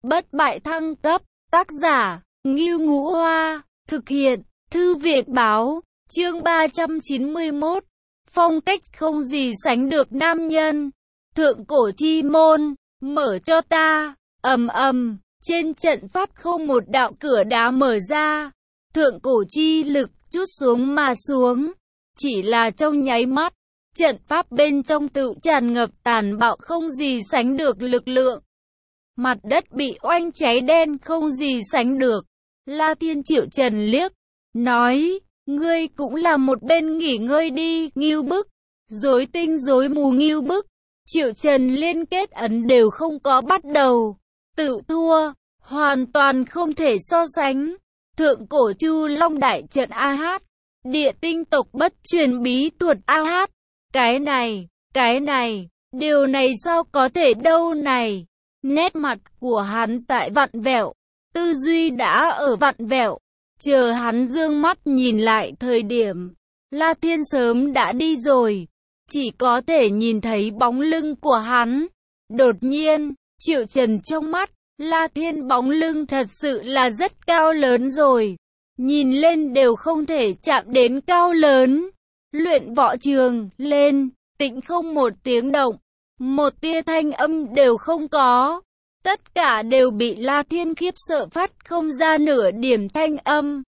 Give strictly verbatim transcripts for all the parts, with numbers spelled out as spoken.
bất bại thăng cấp, tác giả, Ngưu Ngũ Hoa, thực hiện, Thư viện Báo, chương ba trăm chín mươi mốt, phong cách không gì sánh được nam nhân, thượng cổ chi môn, mở cho ta, ầm ầm, trên trận pháp không một đạo cửa đá mở ra, thượng cổ chi lực chút xuống mà xuống, chỉ là trong nháy mắt, trận pháp bên trong tự tràn ngập tàn bạo không gì sánh được lực lượng. Mặt đất bị oanh cháy đen không gì sánh được. La Thiên Triệu Trần liếc, nói, ngươi cũng là một bên nghỉ ngơi đi, Ngưu Bức, rối tinh rối mù Ngưu Bức. Triệu Trần liên kết ấn đều không có bắt đầu, tự thua, hoàn toàn không thể so sánh. Thượng cổ Chu Long đại trận a hát, địa tinh tộc bất truyền bí thuật a hát, cái này, cái này, điều này sao có thể đâu này. Nét mặt của hắn tại vặn vẹo, tư duy đã ở vặn vẹo, chờ hắn dương mắt nhìn lại thời điểm, La Thiên sớm đã đi rồi, chỉ có thể nhìn thấy bóng lưng của hắn. Đột nhiên, Triệu Trần trong mắt, La Thiên bóng lưng thật sự là rất cao lớn rồi, nhìn lên đều không thể chạm đến cao lớn. Luyện võ trường, lên, tĩnh không một tiếng động. Một tia thanh âm đều không có, tất cả đều bị La Thiên khiếp sợ phát không ra nửa điểm thanh âm,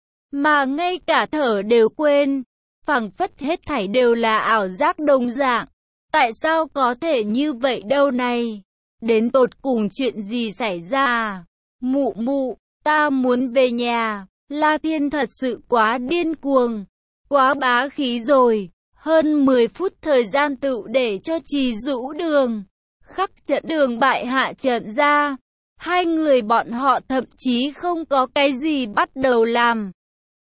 mà ngay cả thở đều quên, phảng phất hết thảy đều là ảo giác đồng dạng. Tại sao có thể như vậy đâu này? Đến tột cùng chuyện gì xảy ra? Mụ mụ, ta muốn về nhà. La Thiên thật sự quá điên cuồng, quá bá khí rồi. Hơn mười phút thời gian tự để cho Trì Dũ Đường khắc trận đường bại hạ trận ra. Hai người bọn họ thậm chí không có cái gì bắt đầu làm,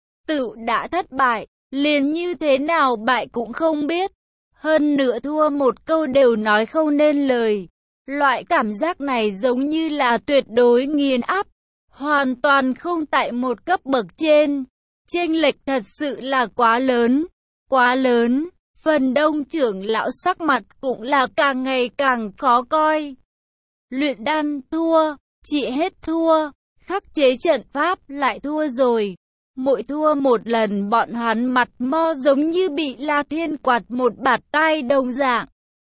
tự đã thất bại, liền như thế nào bại cũng không biết. Hơn nữa thua một câu đều nói không nên lời. Loại cảm giác này giống như là tuyệt đối nghiền áp, hoàn toàn không tại một cấp bậc trên. Chênh lệch thật sự là quá lớn. Quá lớn, phần đông trưởng lão sắc mặt cũng là càng ngày càng khó coi. Luyện đan thua, trị hết thua, khắc chế trận pháp lại thua rồi. Mỗi thua một lần bọn hắn mặt mo giống như bị La Thiên quạt một bạt tai đồng dạng.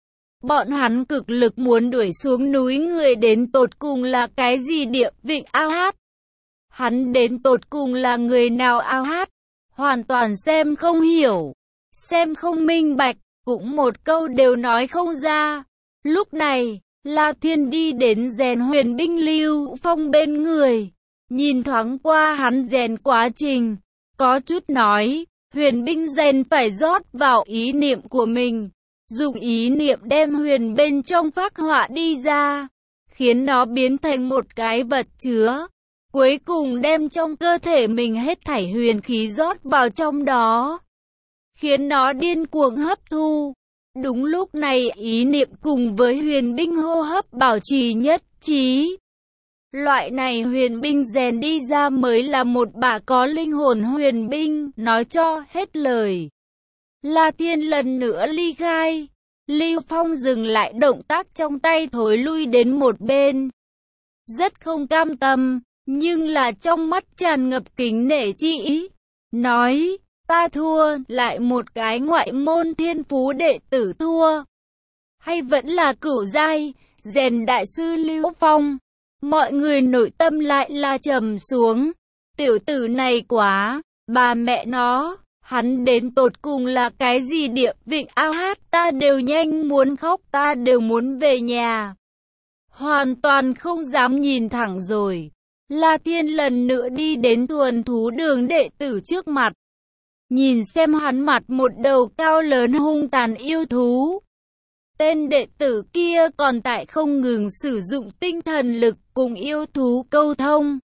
Bọn hắn cực lực muốn đuổi xuống núi người đến tột cùng là cái gì địa vịnh ao hát. Hắn đến tột cùng là người nào ao hát, hoàn toàn xem không hiểu. Xem không minh bạch, cũng một câu đều nói không ra. Lúc này, La Thiên đi đến rèn huyền binh Lưu Phong bên người, nhìn thoáng qua hắn rèn quá trình, có chút nói, huyền binh rèn phải rót vào ý niệm của mình, dùng ý niệm đem huyền bên trong phác họa đi ra, khiến nó biến thành một cái vật chứa, cuối cùng đem trong cơ thể mình hết thảy huyền khí rót vào trong đó, khiến nó điên cuồng hấp thu. Đúng lúc này ý niệm cùng với huyền binh hô hấp bảo trì nhất trí. Loại này huyền binh rèn đi ra mới là một bả có linh hồn huyền binh, nói cho hết lời. La Thiên lần nữa ly khai. Lưu Phong dừng lại động tác trong tay thối lui đến một bên. Rất không cam tâm, nhưng là trong mắt tràn ngập kính nể chi ý. Nói, ta thua, lại một cái ngoại môn thiên phú đệ tử thua. Hay vẫn là cửu giai, rèn đại sư Lưu Phong. Mọi người nội tâm lại là trầm xuống. Tiểu tử này quá, bà mẹ nó, hắn đến tột cùng là cái gì địa vịnh ao hát, ta đều nhanh muốn khóc, ta đều muốn về nhà. Hoàn toàn không dám nhìn thẳng rồi. La Thiên lần nữa đi đến thuần thú đường đệ tử trước mặt. Nhìn xem hắn mặt một đầu cao lớn hung tàn yêu thú. Tên đệ tử kia còn tại không ngừng sử dụng tinh thần lực cùng yêu thú câu thông.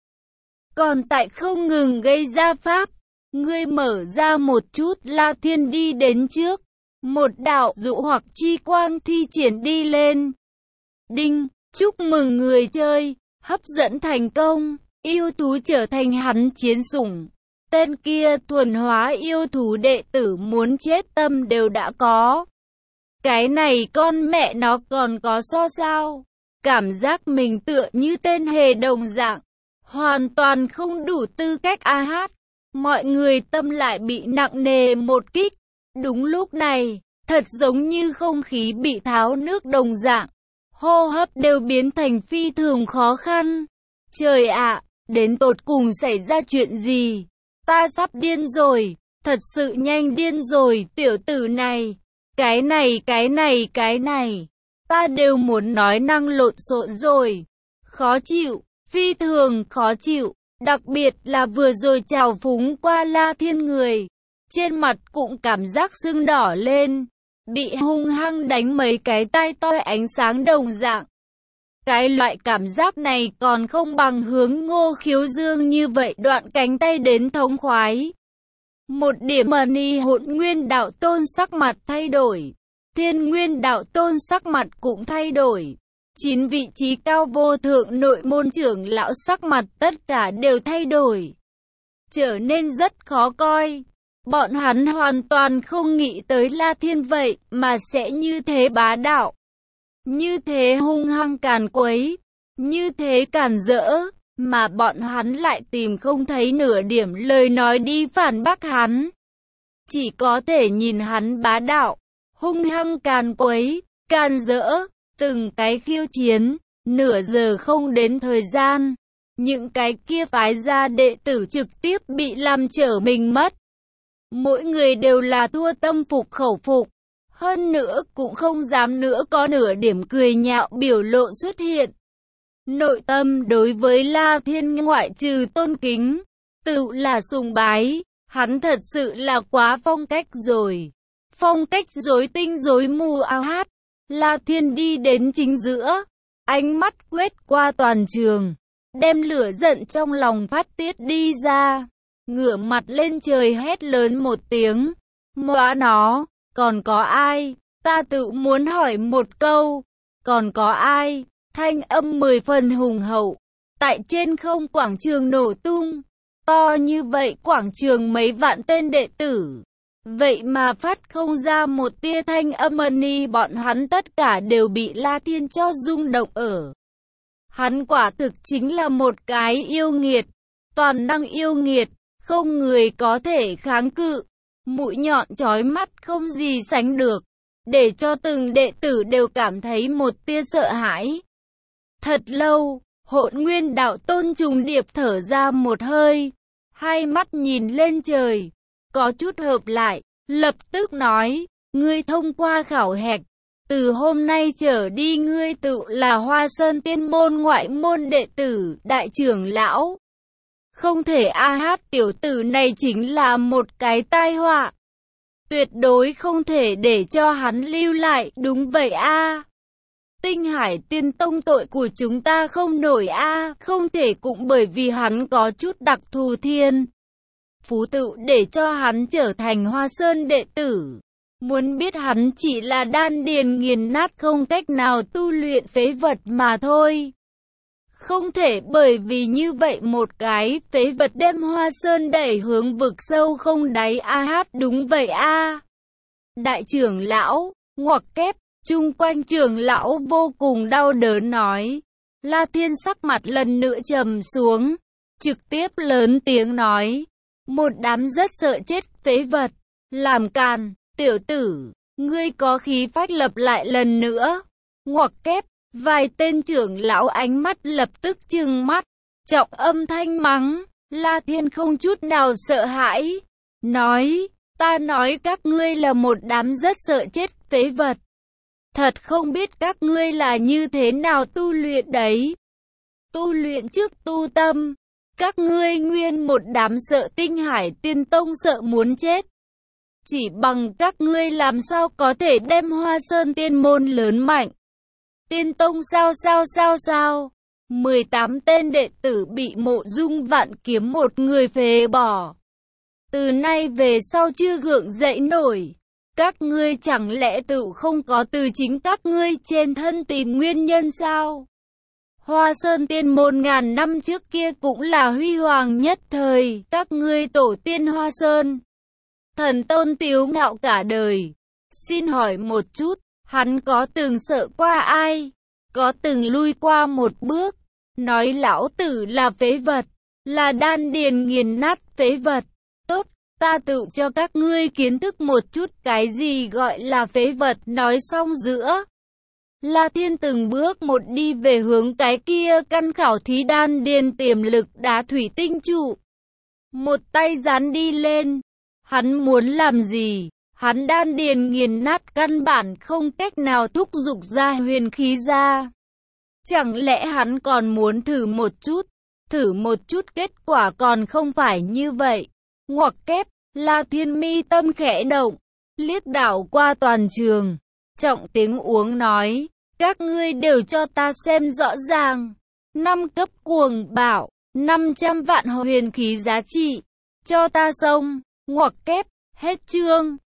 Còn tại không ngừng gây ra pháp. Ngươi mở ra một chút. La Thiên đi đến trước. Một đạo dụ hoặc chi quang thi triển đi lên. Đinh, chúc mừng người chơi, hấp dẫn thành công. Yêu thú trở thành hắn chiến sủng. Tên kia thuần hóa yêu thú đệ tử muốn chết tâm đều đã có. Cái này con mẹ nó còn có so sao? cảm giác mình tựa như tên hề đồng dạng, hoàn toàn không đủ tư cách a hát. Mọi người tâm lại bị nặng nề một kích. Đúng lúc này, thật giống như không khí bị tháo nước đồng dạng, hô hấp đều biến thành phi thường khó khăn. Trời ạ, đến tột cùng xảy ra chuyện gì? Ta sắp điên rồi, thật sự nhanh điên rồi, tiểu tử này. Cái này, cái này, cái này, ta đều muốn nói năng lộn xộn rồi. Khó chịu, phi thường khó chịu, đặc biệt là vừa rồi trào phúng qua La Thiên người. Trên mặt cũng cảm giác sưng đỏ lên, bị hung hăng đánh mấy cái tai toi ánh sáng đồng dạng. Cái loại cảm giác này còn không bằng hướng Ngô Khiếu Dương như vậy đoạn cánh tay đến thống khoái. Một điểm mờ ni Hỗn Nguyên Đạo Tôn sắc mặt thay đổi, Thiên Nguyên Đạo Tôn sắc mặt cũng thay đổi. Chín vị trí cao vô thượng nội môn trưởng lão sắc mặt tất cả đều thay đổi, trở nên rất khó coi. Bọn hắn hoàn toàn không nghĩ tới La Thiên vậy mà sẽ như thế bá đạo, như thế hung hăng càn quấy, như thế càn rỡ, mà bọn hắn lại tìm không thấy nửa điểm lời nói đi phản bác hắn. Chỉ có thể nhìn hắn bá đạo, hung hăng càn quấy, càn rỡ, từng cái khiêu chiến. Nửa giờ không đến thời gian, những cái kia phái ra đệ tử trực tiếp bị làm trở mình mất. Mỗi người đều là thua tâm phục khẩu phục, hơn nữa cũng không dám nữa có nửa điểm cười nhạo biểu lộ xuất hiện. Nội tâm đối với La Thiên ngoại trừ tôn kính, tự là sùng bái, hắn thật sự là quá phong cách rồi. Phong cách rối tinh rối mù ao hát. La Thiên đi đến chính giữa, ánh mắt quét qua toàn trường, đem lửa giận trong lòng phát tiết đi ra. Ngửa mặt lên trời hét lớn một tiếng, móa nó, còn có ai? Ta tự muốn hỏi một câu, còn có ai? Thanh âm mười phần hùng hậu, tại trên không quảng trường nổ tung, to như vậy quảng trường mấy vạn tên đệ tử. Vậy mà phát không ra một tia thanh âm ni, bọn hắn tất cả đều bị La Thiên cho rung động ở. Hắn quả thực chính là một cái yêu nghiệt, toàn năng yêu nghiệt, không người có thể kháng cự, mũi nhọn chói mắt không gì sánh được, để cho từng đệ tử đều cảm thấy một tia sợ hãi. Thật lâu, Hỗn Nguyên Đạo Tôn trùng điệp thở ra một hơi, hai mắt nhìn lên trời, có chút hợp lại, lập tức nói, ngươi thông qua khảo hạch, từ hôm nay trở đi ngươi tự là Hoa Sơn Tiên môn ngoại môn đệ tử, đại trưởng lão. Không thể a hát, tiểu tử này chính là một cái tai họa. Tuyệt đối không thể để cho hắn lưu lại, đúng vậy a. Tinh Hải Tiên Tông tội của chúng ta không nổi a, không thể cũng bởi vì hắn có chút đặc thù thiên phú tự để cho hắn trở thành Hoa Sơn đệ tử. Muốn biết hắn chỉ là đan điền nghiền nát không cách nào tu luyện phế vật mà thôi. Không thể bởi vì như vậy một cái phế vật đem Hoa Sơn đẩy hướng vực sâu không đáy a hát, đúng vậy a. Đại trưởng lão, ngoặc kép, chung quanh trưởng lão vô cùng đau đớn nói. La Thiên sắc mặt lần nữa trầm xuống, trực tiếp lớn tiếng nói. Một đám rất sợ chết phế vật, làm càn, tiểu tử, ngươi có khí phách lập lại lần nữa. Ngoặc kép, vài tên trưởng lão ánh mắt lập tức trừng mắt, trọng âm thanh mắng. La Thiên không chút nào sợ hãi, nói, ta nói các ngươi là một đám rất sợ chết phế vật. Thật không biết các ngươi là như thế nào tu luyện đấy. Tu luyện trước tu tâm. Các ngươi nguyên một đám sợ Tinh Hải Tiên Tông sợ muốn chết. Chỉ bằng các ngươi làm sao có thể đem Hoa Sơn Tiên môn lớn mạnh. Tiên Tông sao sao sao sao. mười tám tên đệ tử bị Mộ Dung Vạn Kiếm một người phế bỏ. Từ nay về sau chưa gượng dậy nổi. Các ngươi chẳng lẽ tự không có từ chính các ngươi trên thân tìm nguyên nhân sao? Hoa Sơn Tiên môn ngàn năm trước kia cũng là huy hoàng nhất thời, các ngươi tổ tiên Hoa Sơn. Thần tôn tiếu ngạo cả đời. Xin hỏi một chút, hắn có từng sợ qua ai? có từng lui qua một bước, nói lão tử là phế vật, là đan điền nghiền nát phế vật. Tốt, ta tự cho các ngươi kiến thức một chút cái gì gọi là phế vật. Nói xong giữa La Thiên từng bước một đi về hướng cái kia căn khảo thí đan điền tiềm lực đá thủy tinh trụ. Một tay dán đi lên. Hắn muốn làm gì? Hắn đan điền nghiền nát căn bản không cách nào thúc giục ra huyền khí ra. Chẳng lẽ hắn còn muốn thử một chút? Thử một chút kết quả còn không phải như vậy. Ngoặc kép, La Thiên mi tâm khẽ động, liếc đảo qua toàn trường. Trọng tiếng uống nói, các ngươi đều cho ta xem rõ ràng. Năm cấp cuồng bảo, năm trăm vạn huyền khí giá trị. Cho ta xông, ngoặc kép, hết chương.